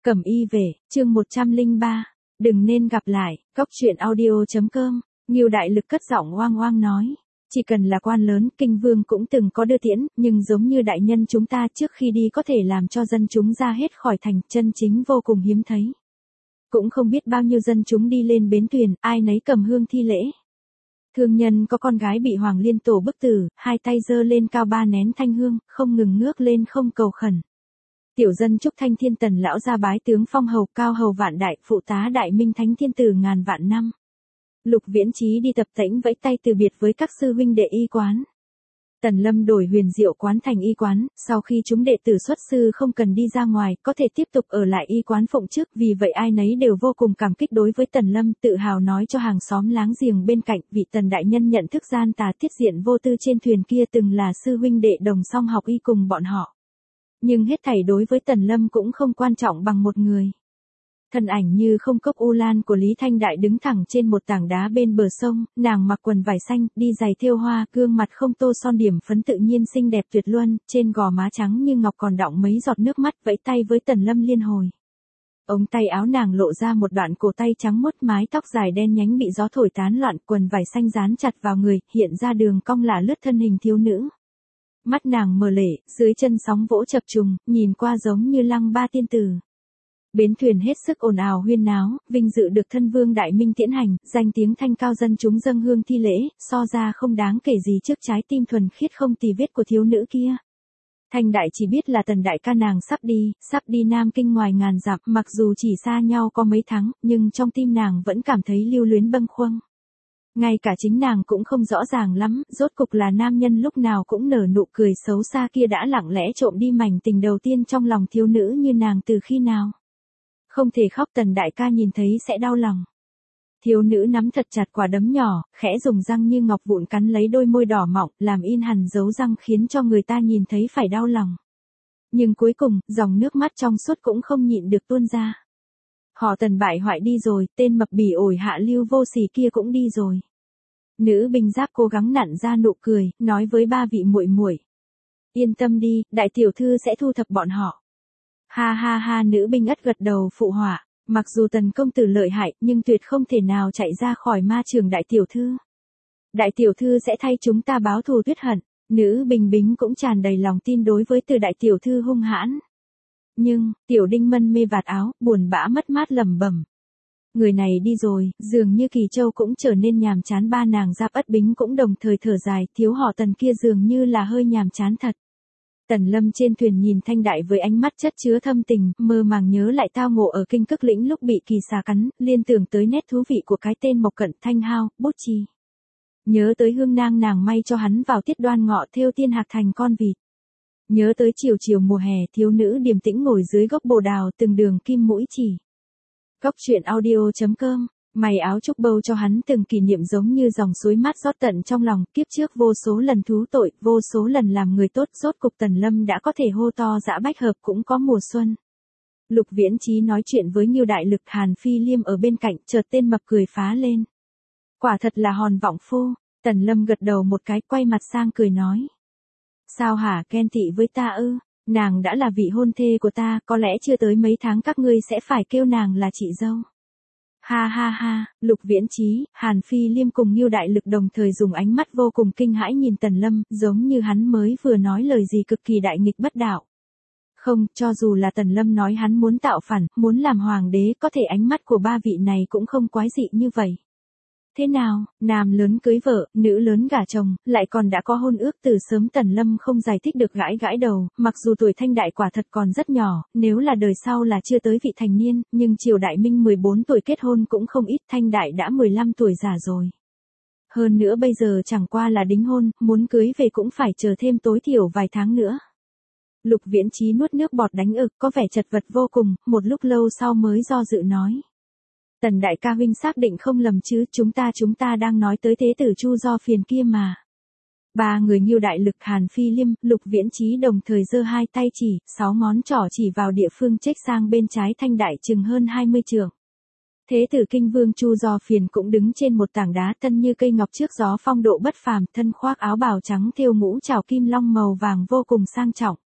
Cẩm y về, chương 103. Đừng nên gặp lại, góc truyện audio.com. Ngưu Đại Lực cất giọng oang oang nói. Chỉ cần là quan lớn, kinh vương cũng từng có đưa tiễn, nhưng giống như đại nhân chúng ta trước khi đi có thể làm cho dân chúng ra hết khỏi thành, chân chính vô cùng hiếm thấy. Cũng không biết bao nhiêu dân chúng đi lên bến thuyền, ai nấy cầm hương thi lễ. Thương nhân có con gái bị Hoàng Liên Tổ bức tử, hai tay giơ lên cao ba nén thanh hương, không ngừng ngước lên không cầu khẩn. Tiểu dân chúc Thanh Thiên Tần lão ra bái tướng phong hầu cao hầu vạn đại, phụ tá đại minh thánh thiên tử ngàn vạn năm. Lục Viễn Chí đi tập tễnh vẫy tay từ biệt với các sư huynh đệ y quán. Tần Lâm đổi Huyền Diệu quán thành y quán, sau khi chúng đệ tử xuất sư không cần đi ra ngoài, có thể tiếp tục ở lại y quán phụng chức, vì vậy ai nấy đều vô cùng cảm kích đối với Tần Lâm, tự hào nói cho hàng xóm láng giềng bên cạnh, vị Tần đại nhân nhận thức gian tà tiết diện vô tư trên thuyền kia từng là sư huynh đệ đồng song học y cùng bọn họ. Nhưng hết thảy đối với Tần Lâm cũng không quan trọng bằng một người. Thân ảnh như không cốc u lan của Lý Thanh Đại đứng thẳng trên một tảng đá bên bờ sông, nàng mặc quần vải xanh, đi giày thêu hoa, gương mặt không tô son điểm phấn tự nhiên xinh đẹp tuyệt luân, trên gò má trắng như ngọc còn đọng mấy giọt nước mắt, vẫy tay với Tần Lâm liên hồi. Ống tay áo nàng lộ ra một đoạn cổ tay trắng muốt, mái tóc dài đen nhánh bị gió thổi tán loạn, quần vải xanh dán chặt vào người, hiện ra đường cong lả lướt thân hình thiếu nữ. Mắt nàng mờ lệ, dưới chân sóng vỗ chập trùng, nhìn qua giống như lăng ba tiên tử. Bến thuyền hết sức ồn ào huyên náo, vinh dự được thân vương đại minh tiễn hành, danh tiếng thanh cao dân chúng dâng hương thi lễ, so ra không đáng kể gì trước trái tim thuần khiết không tì vết của thiếu nữ kia. Thanh Đại chỉ biết là Tần đại ca nàng sắp đi Nam Kinh ngoài ngàn dặm, mặc dù chỉ xa nhau có mấy tháng, nhưng trong tim nàng vẫn cảm thấy lưu luyến bâng khuâng. Ngay cả chính nàng cũng không rõ ràng lắm, rốt cục là nam nhân lúc nào cũng nở nụ cười xấu xa kia đã lặng lẽ trộm đi mảnh tình đầu tiên trong lòng thiếu nữ như nàng từ khi nào. Không thể khóc, Tần đại ca nhìn thấy sẽ đau lòng. Thiếu nữ nắm thật chặt quả đấm nhỏ, khẽ dùng răng như ngọc vụn cắn lấy đôi môi đỏ mọng, làm in hằn dấu răng khiến cho người ta nhìn thấy phải đau lòng. Nhưng cuối cùng, dòng nước mắt trong suốt cũng không nhịn được tuôn ra. Họ Tần bại hoại đi rồi, tên mập bỉ ổi hạ lưu vô sỉ kia cũng đi rồi. Nữ binh giáp cố gắng nặn ra nụ cười, nói với ba vị muội muội. Yên tâm đi, đại tiểu thư sẽ thu thập bọn họ. Ha ha ha, nữ binh ất gật đầu phụ họa, mặc dù Tần công tử lợi hại, nhưng tuyệt không thể nào chạy ra khỏi ma trường đại tiểu thư. Đại tiểu thư sẽ thay chúng ta báo thù tuyết hận, nữ binh bính cũng tràn đầy lòng tin đối với từ đại tiểu thư hung hãn. Nhưng, tiểu đinh mân mê vạt áo, buồn bã mất mát lẩm bẩm. Người này đi rồi, dường như Kỳ Châu cũng trở nên nhàm chán, ba nàng Giáp Ất Bính cũng đồng thời thở dài, thiếu họ Tần kia dường như là hơi nhàm chán thật. Tần Lâm trên thuyền nhìn Thanh Đại với ánh mắt chất chứa thâm tình, mơ màng nhớ lại tao ngộ ở Kinh Cức Lĩnh lúc bị kỳ xà cắn, liên tưởng tới nét thú vị của cái tên Mộc Cận Thanh Hao, bút chì. Nhớ tới hương nang nàng may cho hắn vào tiết Đoan Ngọ thêu tiên hạc thành con vịt. Nhớ tới chiều chiều mùa hè, thiếu nữ điềm tĩnh ngồi dưới gốc bồ đào từng đường kim mũi chỉ. Góc truyện audio.com. Mày áo trúc bầu cho hắn từng kỷ niệm giống như dòng suối mát rót tận trong lòng, kiếp trước vô số lần thú tội, vô số lần làm người tốt, rốt cục Tần Lâm đã có thể hô to dã bách hợp cũng có mùa xuân. Lục Viễn Chí nói chuyện với Ngưu Đại Lực, Hàn Phi Liêm ở bên cạnh, chợt tên mập cười phá lên. Quả thật là hòn vọng phu. Tần Lâm gật đầu một cái, quay mặt sang cười nói. Sao hả, ghen tị với ta ư? Nàng đã là vị hôn thê của ta, có lẽ chưa tới mấy tháng các ngươi sẽ phải kêu nàng là chị dâu. Ha ha ha, Lục Viễn Chí, Hàn Phi Liêm cùng Ngưu Đại Lực đồng thời dùng ánh mắt vô cùng kinh hãi nhìn Tần Lâm, giống như hắn mới vừa nói lời gì cực kỳ đại nghịch bất đạo. Không, cho dù là Tần Lâm nói hắn muốn tạo phản, muốn làm hoàng đế, có thể ánh mắt của ba vị này cũng không quái dị như vậy. Thế nào, nam lớn cưới vợ, nữ lớn gả chồng, lại còn đã có hôn ước từ sớm. Tần Lâm không giải thích được, gãi gãi đầu, mặc dù tuổi Thanh Đại quả thật còn rất nhỏ, nếu là đời sau là chưa tới vị thành niên, nhưng triều đại Minh 14 tuổi kết hôn cũng không ít, Thanh Đại đã 15 tuổi già rồi. Hơn nữa bây giờ chẳng qua là đính hôn, muốn cưới về cũng phải chờ thêm tối thiểu vài tháng nữa. Lục Viễn Chí nuốt nước bọt đánh ực, có vẻ chật vật vô cùng, một lúc lâu sau mới do dự nói. Tần đại ca huynh xác định không lầm chứ, chúng ta đang nói tới thế tử Chu Do Phiền kia mà. Ba người Ngưu Đại Lực, Hàn Phi Liêm, Lục Viễn Chí đồng thời giơ hai tay chỉ, 6 ngón trỏ chỉ vào địa phương chếch sang bên trái Thanh Đại chừng hơn 20 trượng. Thế tử Kinh Vương Chu Do Phiền cũng đứng trên một tảng đá thân như cây ngọc trước gió, phong độ bất phàm, thân khoác áo bào trắng thêu ngũ trảo kim long màu vàng vô cùng sang trọng.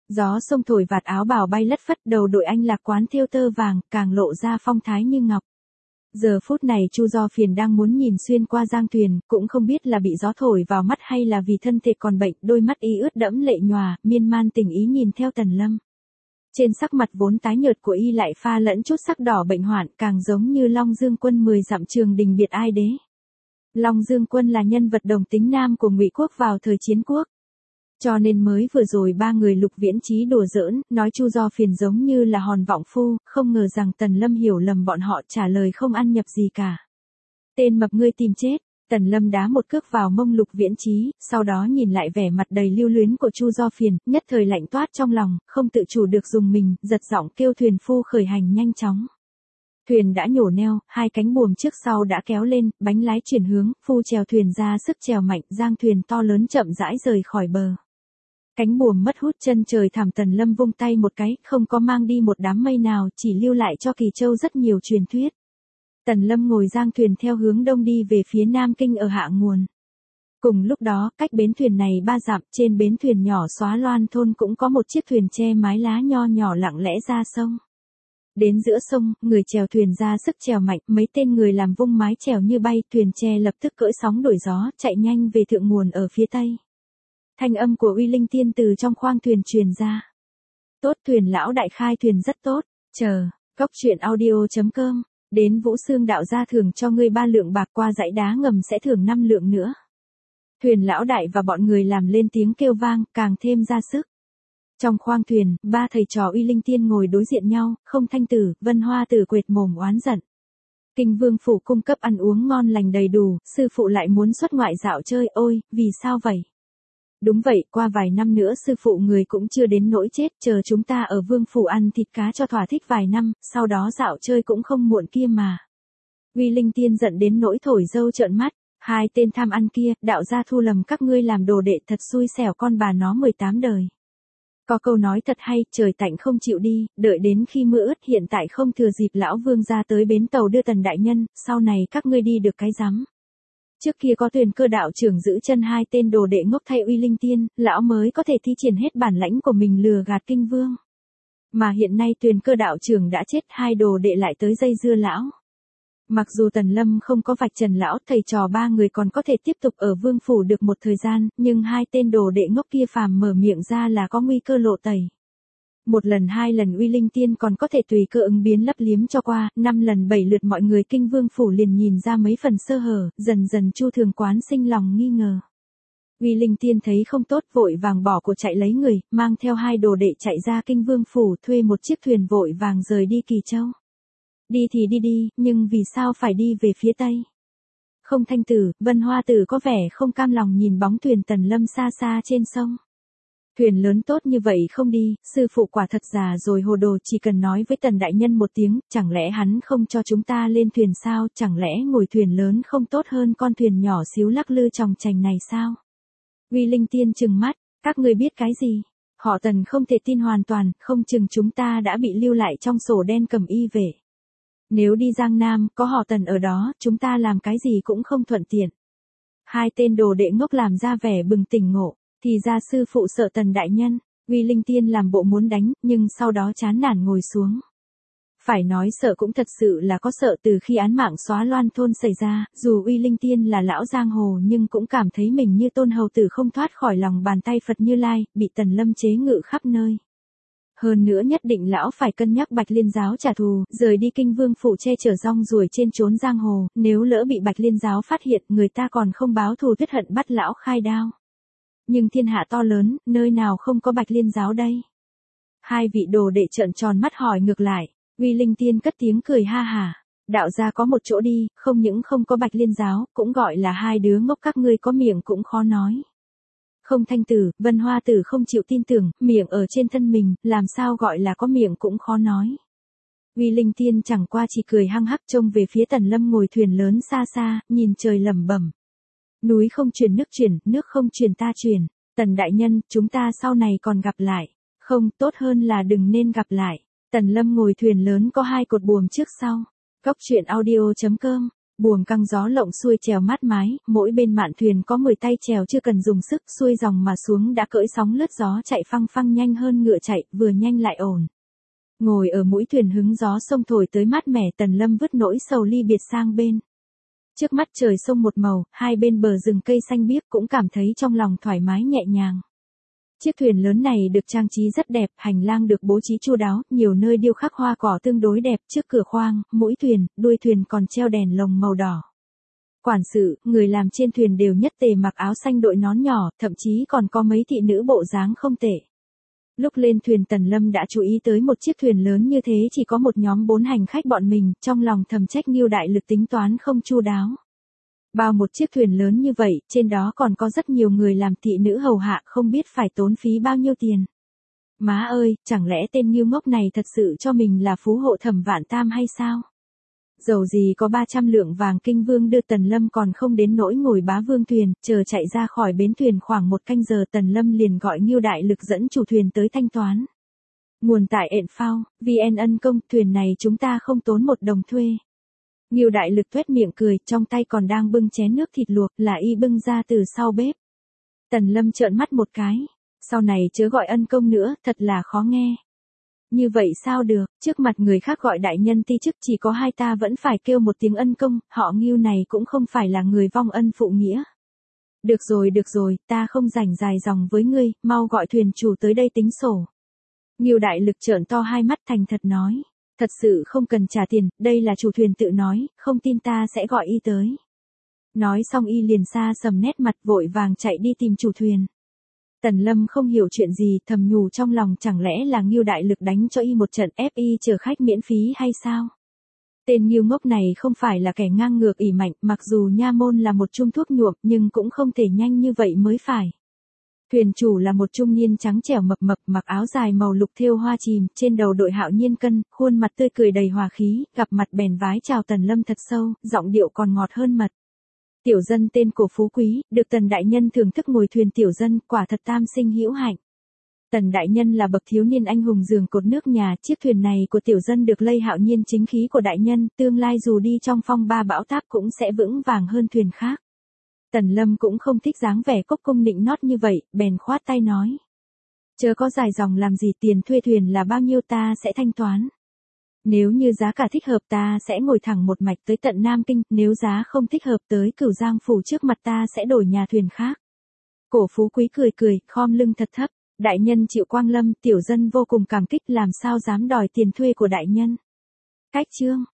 Gió sông thổi vạt áo bào bay lất phất, đầu đội anh lạc quán thêu tơ vàng, càng lộ ra phong thái như ngọc. Giờ phút này Chu Do Phiền đang muốn nhìn xuyên qua Giang Tuyền, cũng không biết là bị gió thổi vào mắt hay là vì thân thể còn bệnh, đôi mắt y ướt đẫm lệ nhòa, miên man tình ý nhìn theo Tần Lâm. Trên sắc mặt vốn tái nhợt của y lại pha lẫn chút sắc đỏ bệnh hoạn, càng giống như Long Dương Quân 10 dặm trường đình biệt ai đế. Long Dương Quân là nhân vật đồng tính nam của Ngụy Quốc vào thời chiến quốc. Cho nên mới vừa rồi ba người Lục Viễn Chí đùa giỡn, nói Chu Do Phiền giống như là hòn vọng phu, không ngờ rằng Tần Lâm hiểu lầm bọn họ, trả lời không ăn nhập gì cả. Tên mập ngươi tìm chết. Tần Lâm đá một cước vào mông Lục Viễn Chí, sau đó nhìn lại vẻ mặt đầy lưu luyến của Chu Do Phiền, nhất thời lạnh toát trong lòng, không tự chủ được dùng mình, giật giọng kêu thuyền phu khởi hành nhanh chóng. Thuyền đã nhổ neo, hai cánh buồm trước sau đã kéo lên, bánh lái chuyển hướng, phu chèo thuyền ra sức chèo mạnh, giang thuyền to lớn chậm rãi rời khỏi bờ. Cánh buồm mất hút chân trời thảm, Tần Lâm vung tay một cái, không có mang đi một đám mây nào, chỉ lưu lại cho Kỳ Châu rất nhiều truyền thuyết. Tần Lâm ngồi giang thuyền theo hướng đông đi về phía Nam Kinh ở hạ nguồn. Cùng lúc đó, cách bến thuyền này 3 dặm, trên bến thuyền nhỏ Xóa Loan thôn cũng có một chiếc thuyền che mái lá nho nhỏ lặng lẽ ra sông. Đến giữa sông, người chèo thuyền ra sức chèo mạnh, mấy tên người làm vung mái chèo như bay, thuyền che lập tức cỡi sóng đổi gió, chạy nhanh về thượng nguồn ở phía tây. Thanh âm của Uy Linh Tiên từ trong khoang thuyền truyền ra. Tốt, thuyền lão đại khai thuyền rất tốt, chờ, coctruyện.audio.com, đến Vũ Xương đạo gia thưởng cho ngươi 3 lượng bạc, qua dãy đá ngầm sẽ thưởng 5 lượng nữa. Thuyền lão đại và bọn người làm lên tiếng kêu vang, càng thêm ra sức. Trong khoang thuyền, 3 thầy trò Uy Linh Tiên ngồi đối diện nhau, Không Thanh Tử, Vân Hoa Tử quệt mồm oán giận. Kinh Vương phủ cung cấp ăn uống ngon lành đầy đủ, sư phụ lại muốn xuất ngoại dạo chơi, ôi, vì sao vậy? Đúng vậy, qua vài năm nữa sư phụ người cũng chưa đến nỗi chết, chờ chúng ta ở Vương phủ ăn thịt cá cho thỏa thích vài năm, sau đó dạo chơi cũng không muộn kia mà. Uy Linh Tiên giận đến nỗi thổi dâu trợn mắt, hai tên tham ăn kia, đạo gia thu lầm các ngươi làm đồ đệ, thật xui xẻo con bà nó 18 đời. Có câu nói thật hay, trời tạnh không chịu đi, đợi đến khi mưa ướt, hiện tại không thừa dịp lão vương ra tới bến tàu đưa Tần đại nhân, sau này các ngươi đi được cái rắm. Trước kia có Tuyền Cơ đạo trưởng giữ chân hai tên đồ đệ ngốc thay Uy Linh Tiên, lão mới có thể thi triển hết bản lãnh của mình lừa gạt Kinh Vương. Mà hiện nay Tuyền Cơ đạo trưởng đã chết, hai đồ đệ lại tới dây dưa lão. Mặc dù Tần Lâm không có vạch trần lão, thầy trò ba người còn có thể tiếp tục ở Vương phủ được một thời gian, nhưng hai tên đồ đệ ngốc kia phàm mở miệng ra là có nguy cơ lộ tẩy. Một lần 2 lần Uy Linh Tiên còn có thể tùy cơ ứng biến lấp liếm cho qua, 5 lần 7 lượt mọi người Kinh Vương phủ liền nhìn ra mấy phần sơ hở, dần dần Chu Thường Quán sinh lòng nghi ngờ. Uy Linh Tiên thấy không tốt, vội vàng bỏ cuộc chạy lấy người, mang theo hai đồ đệ chạy ra Kinh Vương phủ, thuê một chiếc thuyền vội vàng rời đi Kỳ Châu. Đi thì đi, nhưng vì sao phải đi về phía tây? Không Thanh Tử, Vân Hoa Tử có vẻ không cam lòng nhìn bóng thuyền Tần Lâm xa xa trên sông. Thuyền lớn tốt như vậy không đi, sư phụ quả thật già rồi hồ đồ, chỉ cần nói với Tần đại nhân một tiếng, chẳng lẽ hắn không cho chúng ta lên thuyền sao, chẳng lẽ ngồi thuyền lớn không tốt hơn con thuyền nhỏ xíu lắc lư chòng chành này sao? Uy Linh Tiên trừng mắt, các ngươi biết cái gì? Họ Tần không thể tin hoàn toàn, không chừng chúng ta đã bị lưu lại trong sổ đen cầm y về. Nếu đi Giang Nam, có họ Tần ở đó, chúng ta làm cái gì cũng không thuận tiện. Hai tên đồ đệ ngốc làm ra vẻ bừng tỉnh ngộ, thì ra sư phụ sợ Tần đại nhân. Uy Linh Tiên làm bộ muốn đánh, nhưng sau đó chán nản ngồi xuống. Phải nói sợ cũng thật sự là có sợ, từ khi án mạng Xóa Loan thôn xảy ra, dù Uy Linh Tiên là lão giang hồ nhưng cũng cảm thấy mình như tôn hầu tử không thoát khỏi lòng bàn tay Phật Như Lai, bị Tần Lâm chế ngự khắp nơi. Hơn nữa nhất định lão phải cân nhắc Bạch Liên giáo trả thù, rời đi Kinh Vương phủ che chở rong ruổi trên trốn giang hồ, nếu lỡ bị Bạch Liên giáo phát hiện, người ta còn không báo thù tuyết hận bắt lão khai đao. Nhưng thiên hạ to lớn, nơi nào không có Bạch Liên giáo đây? Hai vị đồ đệ trợn tròn mắt hỏi ngược lại. Uy Linh Tiên cất tiếng cười ha hả. Đạo gia có một chỗ đi, không những không có Bạch Liên giáo, cũng gọi là hai đứa ngốc các ngươi có miệng cũng khó nói. Không Thanh Tử, Vân Hoa Tử không chịu tin tưởng, miệng ở trên thân mình, làm sao gọi là có miệng cũng khó nói. Uy Linh Tiên chẳng qua chỉ cười hăng hắc trông về phía Tần Lâm ngồi thuyền lớn xa xa, nhìn trời lẩm bẩm. Núi không truyền, nước không truyền ta truyền. Tần đại nhân, chúng ta sau này còn gặp lại. Không, tốt hơn là đừng nên gặp lại. Tần Lâm ngồi thuyền lớn có 2 cột buồm trước sau. Coctruyện.audio.com Buồm căng gió lộng xuôi chèo mát mái, mỗi bên mạn thuyền có 10 tay chèo chưa cần dùng sức, xuôi dòng mà xuống đã cưỡi sóng lướt gió chạy phăng phăng nhanh hơn ngựa chạy, vừa nhanh lại ổn. Ngồi ở mũi thuyền hứng gió sông thổi tới mát mẻ, Tần Lâm vứt nỗi sầu ly biệt sang bên. Trước mắt trời sông một màu, hai bên bờ rừng cây xanh biếc, cũng cảm thấy trong lòng thoải mái nhẹ nhàng. Chiếc thuyền lớn này được trang trí rất đẹp, hành lang được bố trí chu đáo, nhiều nơi điêu khắc hoa cỏ tương đối đẹp, trước cửa khoang, mũi thuyền, đuôi thuyền còn treo đèn lồng màu đỏ. Quản sự, người làm trên thuyền đều nhất tề mặc áo xanh đội nón nhỏ, thậm chí còn có mấy thị nữ bộ dáng không tệ. Lúc lên thuyền Tần Lâm đã chú ý tới một chiếc thuyền lớn như thế chỉ có một nhóm 4 hành khách bọn mình, trong lòng thầm trách Ngưu đại lực tính toán không chu đáo. Bao một chiếc thuyền lớn như vậy, trên đó còn có rất nhiều người làm thị nữ hầu hạ, không biết phải tốn phí bao nhiêu tiền. Má ơi, chẳng lẽ tên Ngưu ngốc này thật sự cho mình là phú hộ Thẩm Vạn Tam hay sao? Dầu gì có 300 lượng vàng kinh vương đưa, Tần Lâm còn không đến nỗi ngồi bá vương thuyền, chờ chạy ra khỏi bến thuyền khoảng 1 canh giờ, Tần Lâm liền gọi Ngưu đại lực dẫn chủ thuyền tới thanh toán. Nguồn tại ện.phao, VN Ân Công, thuyền này chúng ta không tốn 1 đồng thuê. Ngưu đại lực tuét miệng cười, trong tay còn đang bưng chén nước thịt luộc, là y bưng ra từ sau bếp. Tần Lâm trợn mắt một cái, sau này chớ gọi Ân Công nữa, thật là khó nghe. Như vậy sao được, trước mặt người khác gọi đại nhân ti chức, chỉ có hai ta vẫn phải kêu một tiếng Ân Công, họ Ngưu này cũng không phải là người vong ân phụ nghĩa. Được rồi, ta không rảnh dài dòng với ngươi, mau gọi thuyền chủ tới đây tính sổ. Ngưu đại lực trợn to hai mắt thành thật nói, thật sự không cần trả tiền, đây là chủ thuyền tự nói, không tin ta sẽ gọi y tới. Nói xong y liền xa sầm nét mặt, vội vàng chạy đi tìm chủ thuyền. Tần Lâm không hiểu chuyện gì, thầm nhủ trong lòng, chẳng lẽ là Ngưu đại lực đánh cho y một trận ép y chở khách miễn phí hay sao? Tên Ngưu ngốc này không phải là kẻ ngang ngược ỷ mạnh, mặc dù nha môn là một chung thuốc nhuộm nhưng cũng không thể nhanh như vậy mới phải. Thuyền chủ là một trung niên trắng trẻo mập mập, mặc áo dài màu lục thêu hoa chìm, trên đầu đội hạo nhiên cân, khuôn mặt tươi cười đầy hòa khí, gặp mặt bèn vái chào Tần Lâm thật sâu, giọng điệu còn ngọt hơn mật. Tiểu dân tên Cổ Phú Quý, được Tần đại nhân thưởng thức ngồi thuyền tiểu dân, quả thật tam sinh hữu hạnh. Tần đại nhân là bậc thiếu niên anh hùng giường cột nước nhà, chiếc thuyền này của tiểu dân được lây hạo nhiên chính khí của đại nhân, tương lai dù đi trong phong ba bão táp cũng sẽ vững vàng hơn thuyền khác. Tần Lâm cũng không thích dáng vẻ cốc cung nịnh nót như vậy, bèn khoát tay nói. Chớ có dài dòng làm gì, tiền thuê thuyền là bao nhiêu ta sẽ thanh toán. Nếu như giá cả thích hợp ta sẽ ngồi thẳng một mạch tới tận Nam Kinh, nếu giá không thích hợp tới Cửu Giang phủ trước mặt ta sẽ đổi nhà thuyền khác. Cổ Phú Quý cười, khom lưng thật thấp, đại nhân chịu quang lâm, tiểu dân vô cùng cảm kích, làm sao dám đòi tiền thuê của đại nhân. Cách chương